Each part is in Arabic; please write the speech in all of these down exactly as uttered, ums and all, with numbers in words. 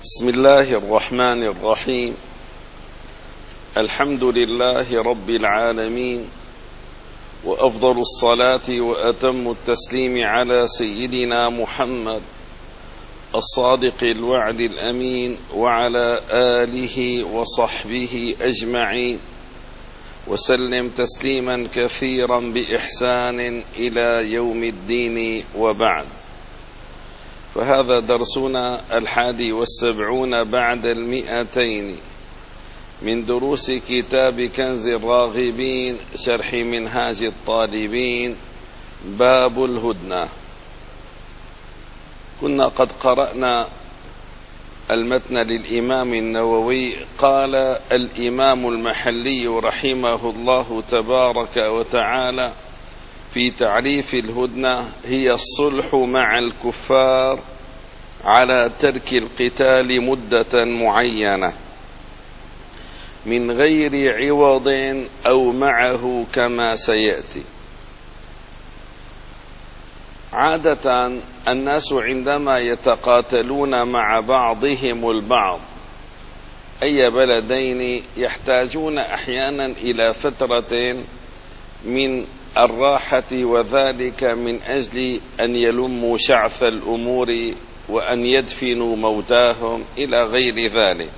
بسم الله الرحمن الرحيم. الحمد لله رب العالمين، وأفضل الصلاة وأتم التسليم على سيدنا محمد الصادق الوعد الأمين وعلى آله وصحبه أجمعين، وسلم تسليما كثيرا بإحسان إلى يوم الدين، وبعد. فهذا درسنا الحادي والسبعون بعد المئتين من دروس كتاب كنز الراغبين شرح منهاج الطالبين، باب الهدنة. كنا قد قرأنا المتن للإمام النووي. قال الإمام المحلي رحمه الله تبارك وتعالى في تعريف الهدنة: هي الصلح مع الكفار على ترك القتال مدة معينة من غير عوض أو معه، كما سيأتي. عادة الناس عندما يتقاتلون مع بعضهم البعض أي بلدين يحتاجون أحيانا إلى فترة من الراحة، وذلك من أجل أن يلموا شعث الأمور وأن يدفنوا موتاهم إلى غير ذلك،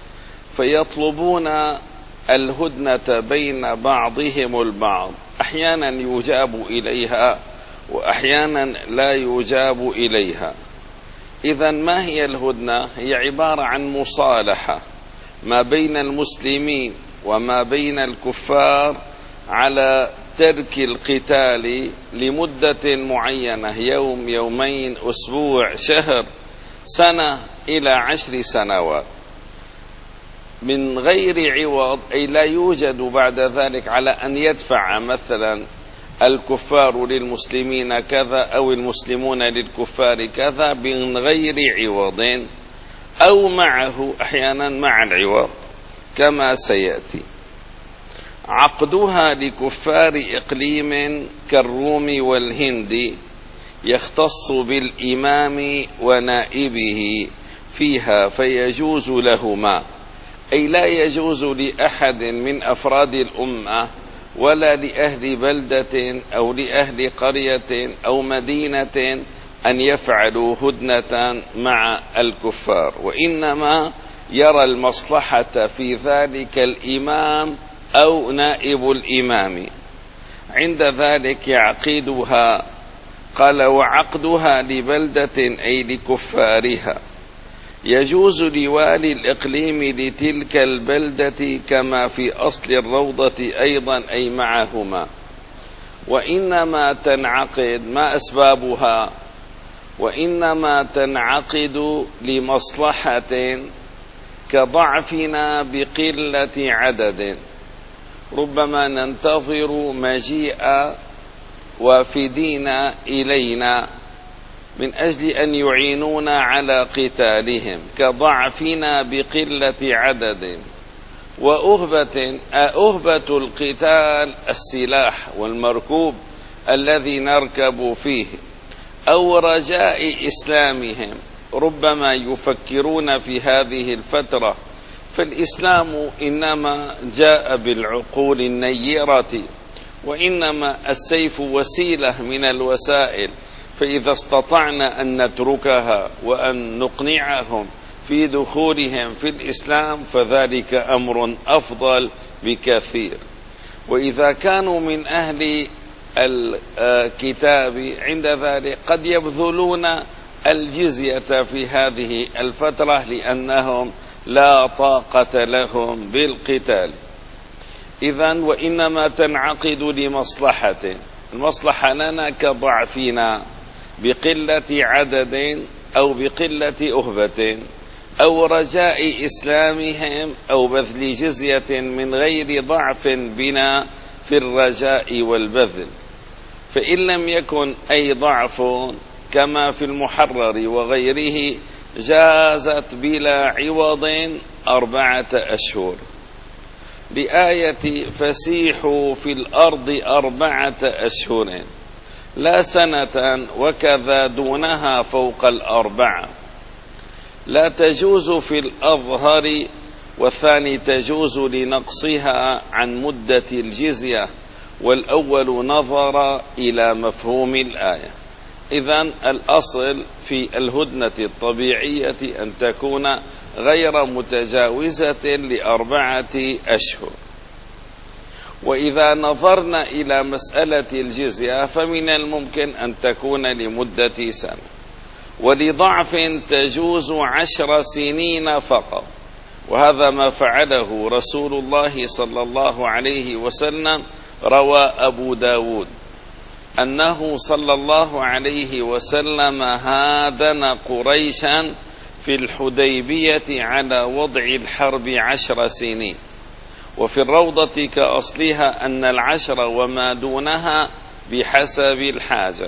فيطلبون الهدنة بين بعضهم البعض. أحيانا يجاب إليها وأحيانا لا يجاب إليها. إذن ما هي الهدنة؟ هي عبارة عن مصالحة ما بين المسلمين وما بين الكفار على ترك القتال لمدة معينة، يوم، يومين، أسبوع، شهر، سنة، إلى عشر سنوات، من غير عوض، أي لا يوجد بعد ذلك على أن يدفع مثلا الكفار للمسلمين كذا أو المسلمون للكفار كذا من غير عوض، أو معه أحيانا مع العوض، كما سيأتي. عقدها لكفار إقليم كالروم والهند يختص بالإمام ونائبه فيها فيجوز لهما، أي لا يجوز لأحد من أفراد الأمة ولا لأهل بلدة أو لأهل قرية أو مدينة أن يفعلوا هدنة مع الكفار، وإنما يرى المصلحة في ذلك الإمام أو نائب الإمام، عند ذلك يعقدها. قال: وعقدها لبلدة أي لكفارها يجوز لوالي الإقليم لتلك البلدة كما في أصل الروضة أيضا، أي معهما. وإنما تنعقد، ما أسبابها؟ وإنما تنعقد لمصلحة كضعفنا بقلة عدد، ربما ننتظر مجيء وافدين إلينا من أجل أن يعينونا على قتالهم، كضعفنا بقلة عدد. وأهبة، أهبة القتال السلاح والمركوب الذي نركب فيه، أو رجاء إسلامهم، ربما يفكرون في هذه الفترة. فالإسلام إنما جاء بالعقول النيرة، وإنما السيف وسيلة من الوسائل، فإذا استطعنا أن نتركها وأن نقنعهم في دخولهم في الإسلام فذلك أمر أفضل بكثير. وإذا كانوا من أهل الكتاب عند ذلك قد يبذلون الجزية في هذه الفترة لأنهم لا طاقة لهم بالقتال. إذن وإنما تنعقد لمصلحة، المصلحة لنا كضعفنا بقلة عدد أو بقلة أهبة، أو رجاء إسلامهم، أو بذل جزية من غير ضعف بنا في الرجاء والبذل. فإن لم يكن أي ضعف كما في المحرر وغيره جازت بلا عوض أربعة أشهر، لآية فسيحوا في الأرض أربعة أشهر، لا سنة وكذا دونها فوق الأربعة. لا تجوز في الأظهر، والثاني تجوز لنقصها عن مدة الجزية، والأول نظر إلى مفهوم الآية. إذن الأصل في الهدنة الطبيعية أن تكون غير متجاوزة لأربعة أشهر. وإذا نظرنا إلى مسألة الجزية فمن الممكن أن تكون لمدة سنة، ولضعف تجوز عشر سنين فقط، وهذا ما فعله رسول الله صلى الله عليه وسلم. روى أبو داود أنه صلى الله عليه وسلم هادن قريشا في الحديبية على وضع الحرب عشر سنين، وفي الروضة كأصلها أن العشر وما دونها بحسب الحاجة.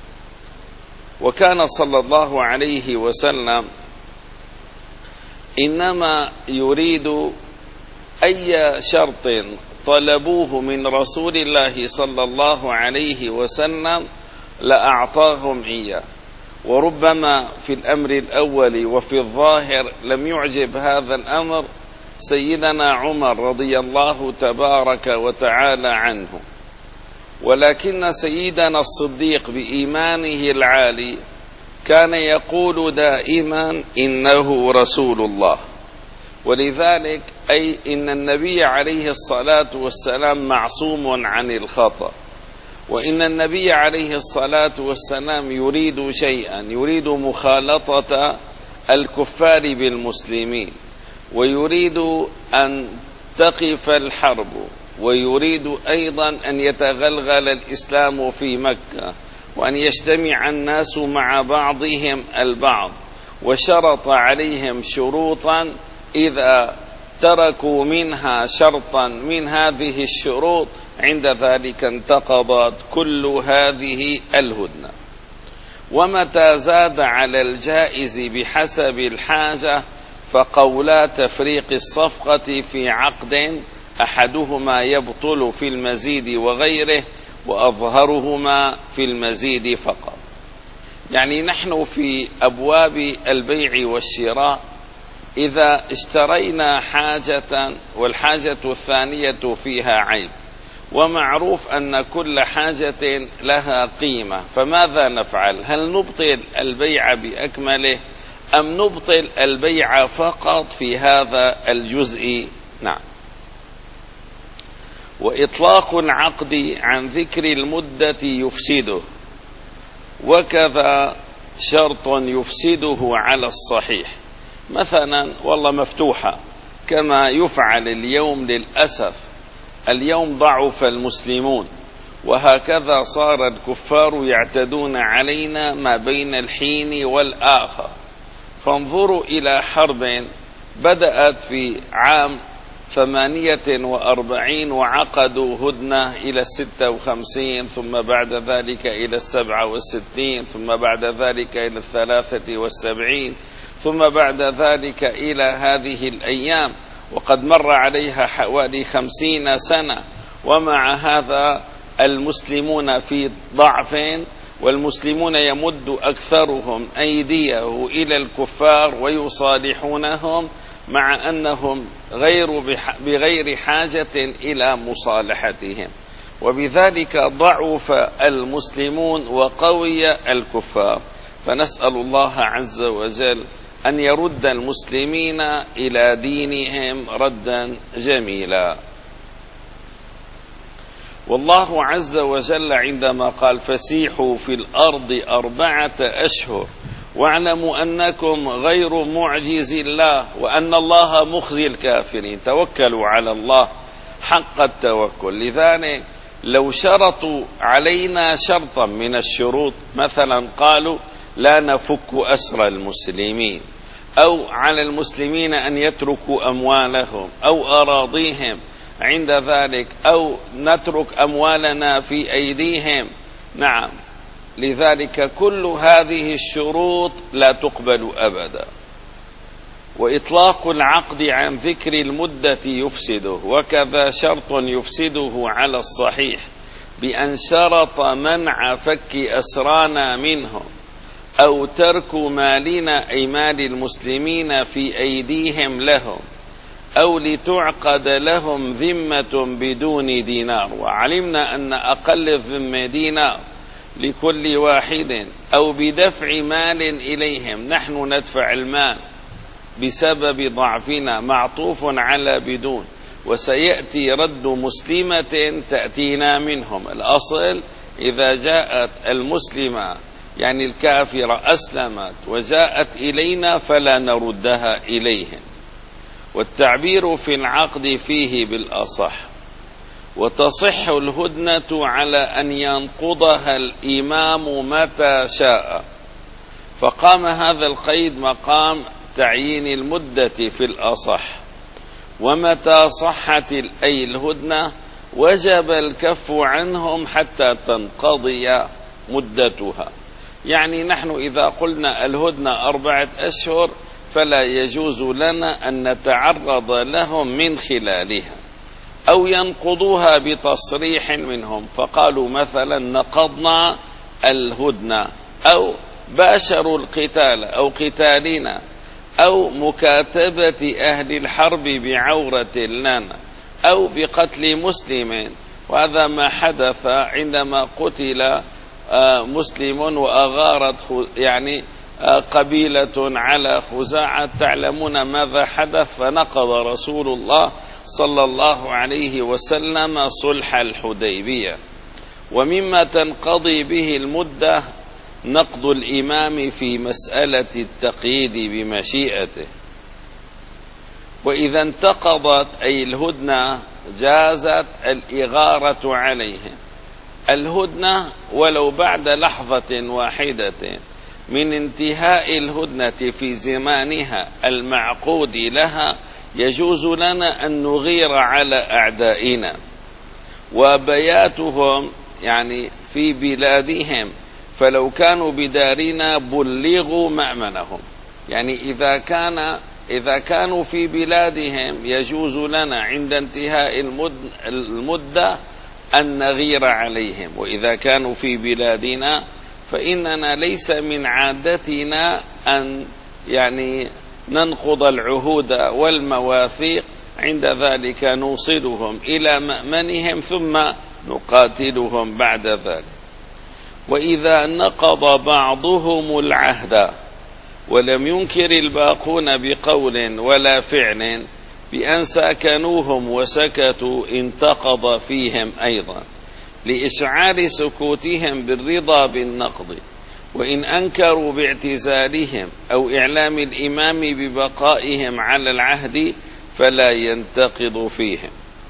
وكان صلى الله عليه وسلم إنما يريد أي شرط طلبوه من رسول الله صلى الله عليه وسلم لأعطاهم إياه، وربما في الأمر الأول وفي الظاهر لم يعجب هذا الأمر سيدنا عمر رضي الله تبارك وتعالى عنه، ولكن سيدنا الصديق بإيمانه العالي كان يقول دائما إنه رسول الله. ولذلك أي إن النبي عليه الصلاة والسلام معصوم عن الخطأ، وإن النبي عليه الصلاة والسلام يريد شيئا، يريد مخالطة الكفار بالمسلمين، ويريد أن تقف الحرب، ويريد أيضا أن يتغلغل الإسلام في مكة، وأن يجتمع الناس مع بعضهم البعض، وشرط عليهم شروطا إذا تركوا منها شرطا من هذه الشروط عند ذلك انتقضت كل هذه الهدنة. ومتى زاد على الجائز بحسب الحاجة فقولا تفريق الصفقة في عقد أحدهما يبطل في المزيد وغيره، وأظهرهما في المزيد فقط. يعني نحن في أبواب البيع والشراء إذا اشترينا حاجة والحاجة الثانية فيها عيب، ومعروف أن كل حاجة لها قيمة، فماذا نفعل؟ هل نبطل البيع بأكمله أم نبطل البيع فقط في هذا الجزء؟ نعم. وإطلاق العقد عن ذكر المدة يفسده، وكذا شرط يفسده على الصحيح. مثلا والله مفتوحة كما يفعل اليوم للأسف، اليوم ضعف المسلمون، وهكذا صار الكفار يعتدون علينا ما بين الحين والآخر. فانظروا إلى حرب بدأت في عام ثمانية وأربعين وعقدوا هدنة إلى الستة وخمسين، ثم بعد ذلك إلى السبعة والستين، ثم بعد ذلك إلى الثلاثة والسبعين، ثم بعد ذلك إلى هذه الأيام، وقد مر عليها حوالي خمسين سنة. ومع هذا المسلمون في ضعف، والمسلمون يمد أكثرهم أيديه إلى الكفار ويصالحونهم، مع أنهم غير بغير حاجة إلى مصالحتهم، وبذلك ضعف المسلمون وقوي الكفار. فنسأل الله عز وجل أن يرد المسلمين إلى دينهم ردا جميلا. والله عز وجل عندما قال فسيحوا في الأرض أربعة أشهر واعلموا أنكم غير معجز الله وأن الله مخزي الكافرين، توكلوا على الله حق التوكل. لذلك لو شرطوا علينا شرطا من الشروط، مثلا قالوا لا نفك أسر المسلمين، أو على المسلمين أن يتركوا أموالهم أو أراضيهم عند ذلك، أو نترك أموالنا في أيديهم، نعم، لذلك كل هذه الشروط لا تقبل أبدا. وإطلاق العقد عن ذكر المدة يفسده، وكذا شرط يفسده على الصحيح بأن شرط منع فك أسرانا منهم، أو ترك مالنا أي مال المسلمين في أيديهم لهم، أو لتعقد لهم ذمة بدون دينار، وعلمنا أن أقل الذمة دينار لكل واحد، أو بدفع مال إليهم، نحن ندفع المال بسبب ضعفنا، معطوف على بدون، وسيأتي رد مسلمة تأتينا منهم. الأصل إذا جاءت المسلمة يعني الكافرة أسلمت وجاءت إلينا فلا نردها إليهم. والتعبير في العقد فيه بالأصح. وتصح الهدنة على أن ينقضها الإمام متى شاء، فقام هذا القيد مقام تعيين المدة في الأصح. ومتى صحت أي الهدنة وجب الكف عنهم حتى تنقضي مدتها. يعني نحن إذا قلنا الهدنة أربعة أشهر فلا يجوز لنا أن نتعرض لهم من خلالها، أو ينقضوها بتصريح منهم، فقالوا مثلا نقضنا الهدنة، أو باشروا القتال أو قتالنا، أو مكاتبة أهل الحرب بعورة لنا، أو بقتل مسلم. وهذا ما حدث عندما قتل مسلم وأغارت يعني قبيلة على خزاعة. تعلمون ماذا حدث؟ فنقض رسول الله صلى الله عليه وسلم صلح الحديبية. ومما تنقضي به المدة نقض الإمام في مسألة التقييد بمشيئته. وإذا انتقضت أي الهدنة جازت الإغارة عليهم. الهدنة ولو بعد لحظة واحدة من انتهاء الهدنة في زمانها المعقود لها يجوز لنا أن نغير على أعدائنا. وبياتهم يعني في بلادهم، فلو كانوا بدارنا بلغوا مأمنهم. يعني إذا كان إذا كانوا في بلادهم يجوز لنا عند انتهاء المدة أن نغير عليهم. وإذا كانوا في بلادنا فإننا ليس من عادتنا أن يعني ننقض العهود والمواثيق، عند ذلك نوصلهم إلى مأمنهم ثم نقاتلهم بعد ذلك. وإذا نقض بعضهم العهد ولم ينكر الباقون بقول ولا فعل بأن ساكنوهم وسكتوا انتقض فيهم أيضا، لإشعار سكوتهم بالرضا بالنقض. وإن أنكروا باعتزالهم أو إعلام الإمام ببقائهم على العهد فلا ينتقض فيهم.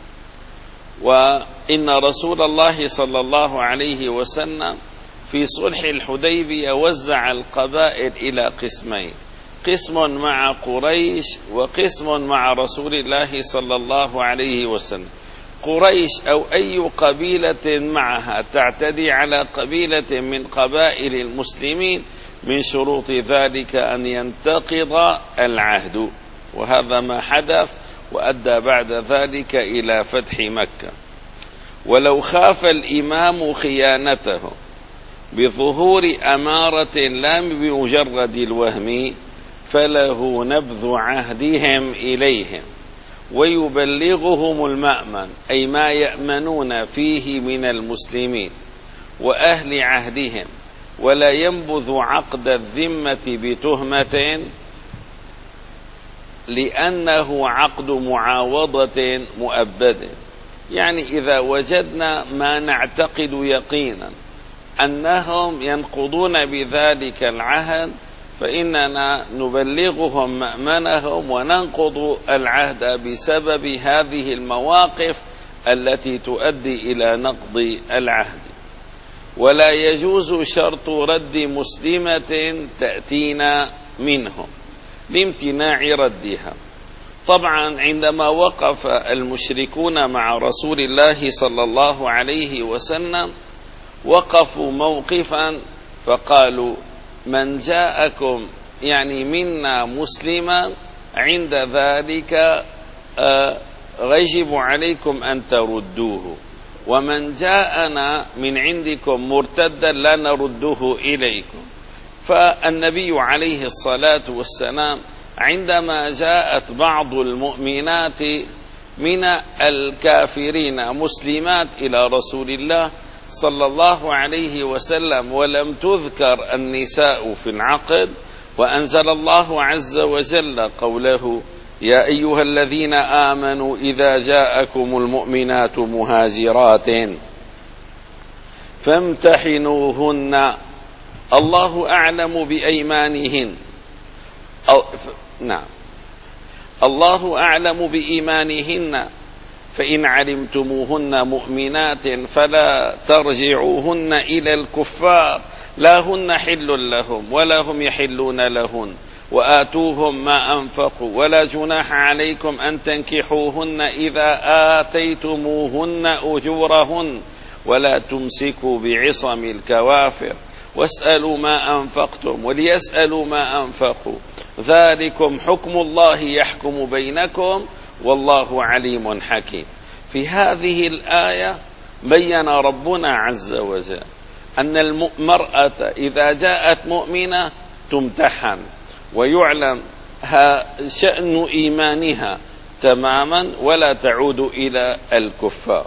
وإن رسول الله صلى الله عليه وسلم في صلح الحديبية وزع القبائل إلى قسمين، قسم مع قريش وقسم مع رسول الله صلى الله عليه وسلم. قريش أو أي قبيلة معها تعتدي على قبيلة من قبائل المسلمين، من شروط ذلك أن ينتقض العهد. وهذا ما حدث وأدى بعد ذلك إلى فتح مكة. ولو خاف الإمام خيانته بظهور أمارة لا بمجرد الوهم فله نبذ عهدهم إليهم ويبلغهم المأمن، أي ما يأمنون فيه من المسلمين وأهل عهدهم، ولا ينبذ عقد الذمة بتهمة لأنه عقد معاوضة مؤبد. يعني إذا وجدنا ما نعتقد يقينا أنهم ينقضون بذلك العهد فإننا نبلغهم مأمنهم وننقض العهد بسبب هذه المواقف التي تؤدي إلى نقض العهد. ولا يجوز شرط رد مسلمة تأتينا منهم لامتناع ردها. طبعا عندما وقف المشركون مع رسول الله صلى الله عليه وسلم وقفوا موقفا فقالوا من جاءكم يعني منا مسلما عند ذلك يجب عليكم أن تردوه، ومن جاءنا من عندكم مرتدا لا نرده إليكم. فالنبي عليه الصلاة والسلام عندما جاءت بعض المؤمنات من الكافرين مسلمات إلى رسول الله صلى الله عليه وسلم ولم تذكر النساء في العقد، وأنزل الله عز وجل قوله: يا أيها الذين آمنوا إذا جاءكم المؤمنات مهاجرات فامتحنوهن الله أعلم بأيمانهن أو نعم الله أعلم بإيمانهن فإن علمتموهن مؤمنات فلا ترجعوهن إلى الكفار لا هن حل لهم ولا هم يحلون لهن وآتوهم ما أنفقوا ولا جناح عليكم أن تنكحوهن إذا آتيتموهن أجورهن ولا تمسكوا بعصم الكوافر واسألوا ما أنفقتم وليسألوا ما أنفقوا ذلكم حكم الله يحكم بينكم والله عليم حكيم. في هذه الآية بين ربنا عز وجل أن المرأة إذا جاءت مؤمنة تمتحن ويعلم شأن إيمانها تماما ولا تعود إلى الكفار.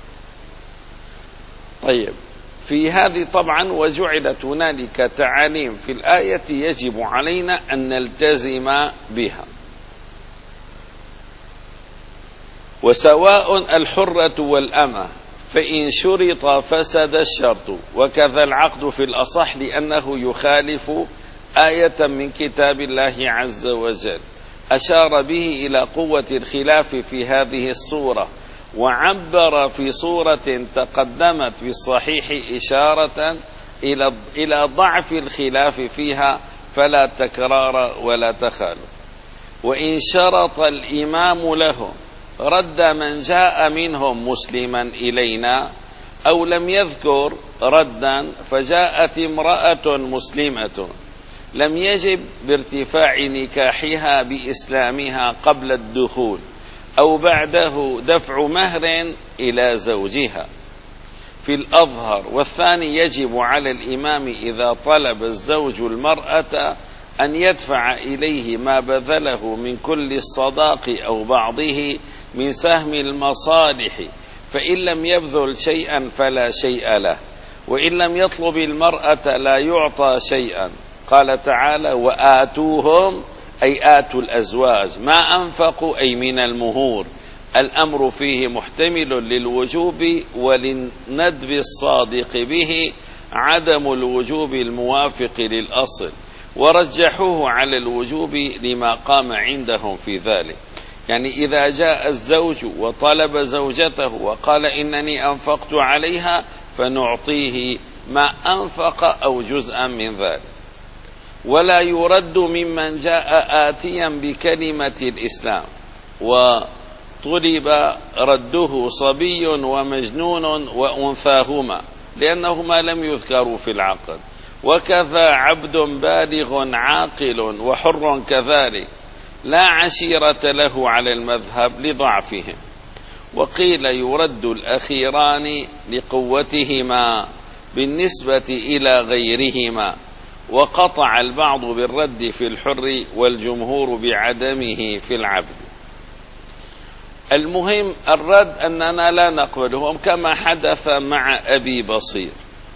طيب، في هذه طبعا وجعلت هنالك تعاليم في الآية يجب علينا أن نلتزم بها، وسواء الحرة والأمة فإن شرط فسد الشرط، وكذا العقد في الأصح لأنه يخالف آية من كتاب الله عز وجل أشار به إلى قوة الخلاف في هذه الصورة، وعبر في صورة تقدمت في الصحيح إشارة إلى إلى ضعف الخلاف فيها فلا تكرار ولا تخالف. وإن شرط الإمام له رد من جاء منهم مسلما إلينا أو لم يذكر ردا فجاءت امرأة مسلمة لم يجب بارتفاع نكاحها بإسلامها قبل الدخول أو بعده دفع مهر إلى زوجها في الأظهر، والثاني يجب على الإمام إذا طلب الزوج المرأة أن يدفع إليه ما بذله من كل الصداق أو بعضه من سهم المصالح، فإن لم يبذل شيئا فلا شيء له، وإن لم يطلب المرأة لا يعطى شيئا. قال تعالى: وآتوهم أي آتوا الأزواج ما أنفقوا أي من المهور، الأمر فيه محتمل للوجوب وللندب الصادق به عدم الوجوب الموافق للأصل، ورجحوه على الوجوب لما قام عندهم في ذلك. يعني إذا جاء الزوج وطلب زوجته وقال إنني أنفقت عليها فنعطيه ما أنفق أو جزءا من ذلك، ولا يرد ممن جاء آتيا بكلمة الإسلام وطلب رده صبي ومجنون وأنثاهما لأنهما لم يذكروا في العقد، وكذا عبد بالغ عاقل وحر كذلك لا عشيرة له على المذهب لضعفهم. وقيل يرد الأخيران لقوتهما بالنسبة إلى غيرهما، وقطع البعض بالرد في الحر والجمهور بعدمه في العبد. المهم الرد أننا لا نقبلهم كما حدث مع أبي بصير.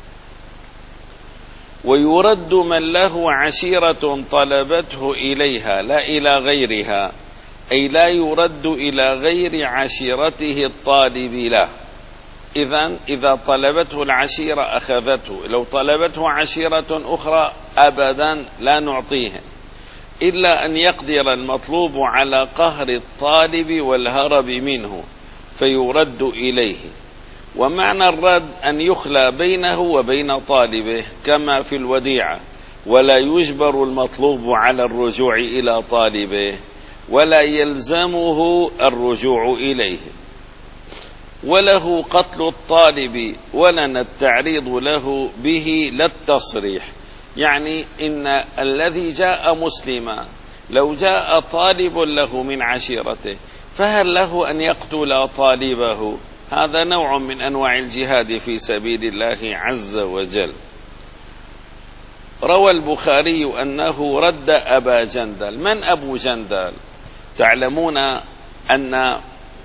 ويرد من له عشيرة طلبته إليها لا إلى غيرها، أي لا يرد إلى غير عشيرته الطالب له. إذن إذا طلبته العشيرة أخذته، لو طلبته عشيرة أخرى أبدا لا نعطيه، إلا أن يقدر المطلوب على قهر الطالب والهرب منه فيرد إليه. ومعنى الرد أن يخلى بينه وبين طالبه كما في الوديعة، ولا يجبر المطلوب على الرجوع إلى طالبه ولا يلزمه الرجوع إليه، وله قتل الطالب ولنا التعريض له به لا التصريح. يعني إن الذي جاء مسلما لو جاء طالب له من عشيرته فهل له أن يقتل طالبه؟ هذا نوع من أنواع الجهاد في سبيل الله عز وجل. روى البخاري أنه رد أبا جندل. من أبو جندل؟ تعلمون أن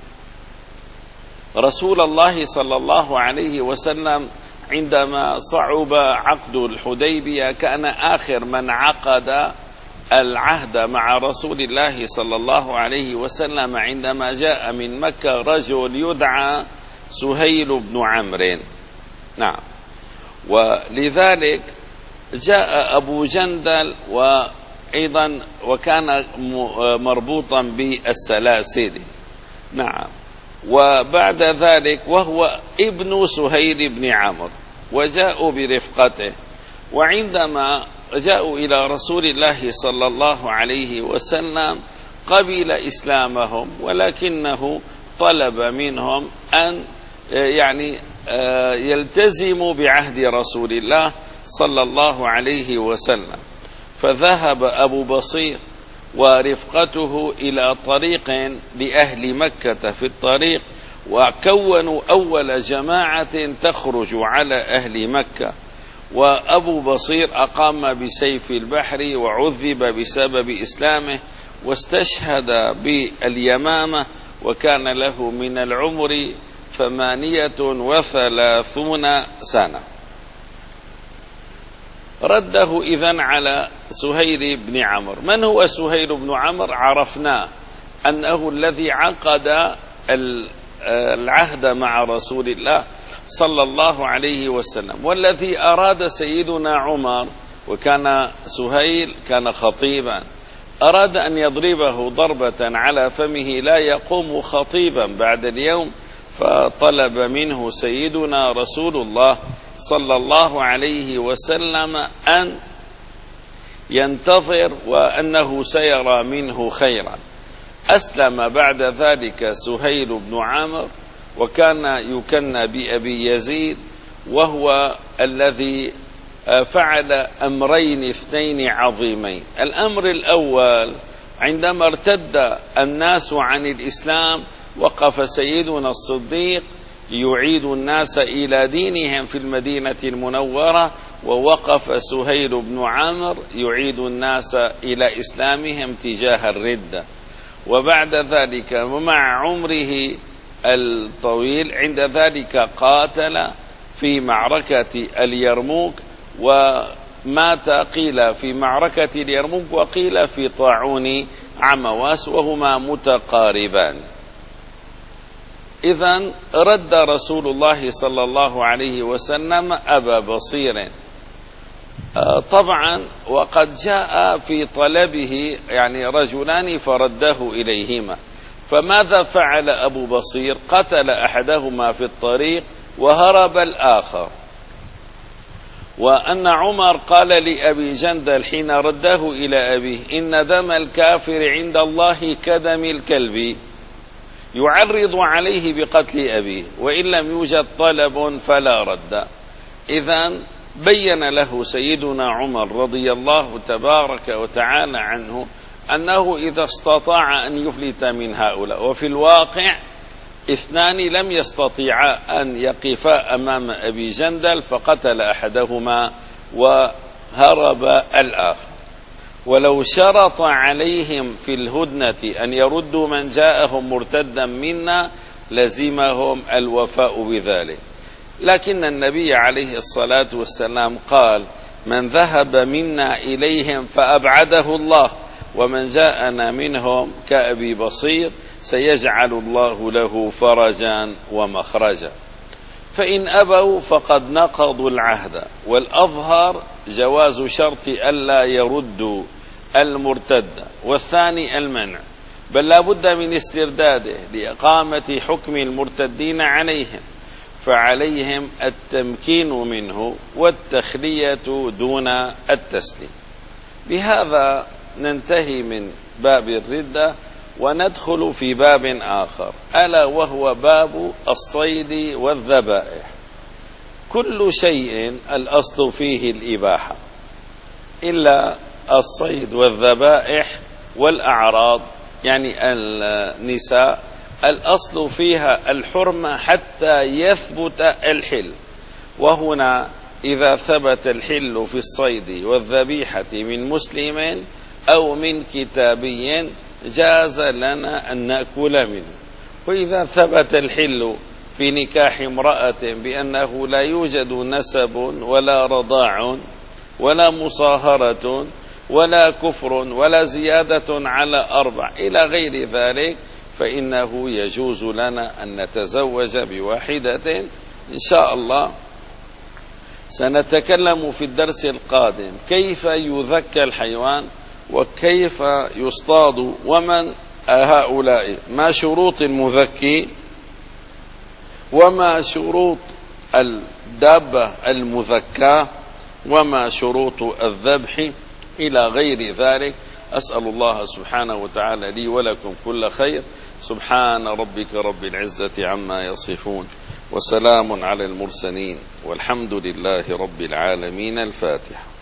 رسول الله صلى الله عليه وسلم عندما صعب عقد الحديبية كان آخر من عقد العهد مع رسول الله صلى الله عليه وسلم عندما جاء من مكة رجل يدعى سهيل بن عمرو. نعم. ولذلك جاء أبو جندل وأيضا وكان مربوطا بالسلاسل. نعم. وبعد ذلك وهو ابن سهيل بن عمرو، وجاءوا برفقته، وعندما جاءوا إلى رسول الله صلى الله عليه وسلم قبل إسلامهم، ولكنه طلب منهم أن يعني يلتزموا بعهد رسول الله صلى الله عليه وسلم. فذهب أبو بصير ورفقته إلى طريق لأهل مكة في الطريق، وكونوا أول جماعة تخرج على أهل مكة. وأبو بصير أقام بسيف البحر وعذب بسبب إسلامه، واستشهد باليمامة، وكان له من العمر ثمانية وثلاثون سنة. رده إذن على سهيل بن عمرو. من هو سهيل بن عمرو؟ عرفناه أنه الذي عقد العهد مع رسول الله صلى الله عليه وسلم، والذي أراد سيدنا عمر، وكان سهيل كان خطيبا، أراد أن يضربه ضربة على فمه لا يقوم خطيبا بعد اليوم، فطلب منه سيدنا رسول الله صلى الله عليه وسلم أن ينتظر وأنه سيرى منه خيرا. أسلم بعد ذلك سهيل بن عمرو، وكان يكنى بأبي يزيد، وهو الذي فعل أمرين اثنين عظيمين. الأمر الأول، عندما ارتد الناس عن الإسلام وقف سيدنا الصديق يعيد الناس إلى دينهم في المدينة المنورة، ووقف سهيل بن عمرو يعيد الناس إلى إسلامهم تجاه الردة. وبعد ذلك ومع عمره الطويل عند ذلك قاتل في معركة اليرموك، ومات قيل في معركة اليرموك وقيل في طاعون عمواس، وهما متقاربان. إذن رد رسول الله صلى الله عليه وسلم أبا بصير. طبعا وقد جاء في طلبه يعني رجلان فرده إليهما. فماذا فعل أبو بصير؟ قتل أحدهما في الطريق وهرب الآخر. وأن عمر قال لأبي جندل حين رده إلى أبيه: إن دم الكافر عند الله كدم الكلب، يعرض عليه بقتل أبيه، وإن لم يوجد طلب فلا رد. إذن بين له سيدنا عمر رضي الله تبارك وتعالى عنه أنه إذا استطاع أن يفلت من هؤلاء، وفي الواقع اثنان لم يستطيعا أن يقفا أمام أبي جندل، فقتل أحدهما وهرب الآخر. ولو شرط عليهم في الهدنة أن يردوا من جاءهم مرتدا منا لزمهم الوفاء بذلك، لكن النبي عليه الصلاة والسلام قال: من ذهب منا إليهم فأبعده الله، ومن جاءنا منهم كأبي بصير سيجعل الله له فرجا ومخرجا. فإن أبوا فقد نقضوا العهد، والأظهر جواز شرط ألا يردوا المرتد، والثاني المنع، بل لا بد من استرداده لإقامة حكم المرتدين عليهم، فعليهم التمكين منه والتخلية دون التسليم. بهذا ننتهي من باب الردة وندخل في باب آخر، ألا وهو باب الصيد والذبائح. كل شيء الأصل فيه الإباحة إلا الصيد والذبائح والأعراض، يعني النساء الأصل فيها الحرمة حتى يثبت الحل. وهنا إذا ثبت الحل في الصيد والذبيحة من مسلم أو من كتابي جاز لنا أن نأكل منه. وإذا ثبت الحل في نكاح امرأة بأنه لا يوجد نسب ولا رضاع ولا مصاهرة ولا كفر ولا زيادة على أربع إلى غير ذلك، فإنه يجوز لنا أن نتزوج بواحدة إن شاء الله. سنتكلم في الدرس القادم كيف يذكى الحيوان وكيف يصطاد ومن هؤلاء، ما شروط المذكي وما شروط الدابة المذكاة وما شروط الذبح إلى غير ذلك. أسأل الله سبحانه وتعالى لي ولكم كل خير. سبحان ربك رب العزة عما يصفون وسلام على المرسلين والحمد لله رب العالمين. الفاتحة.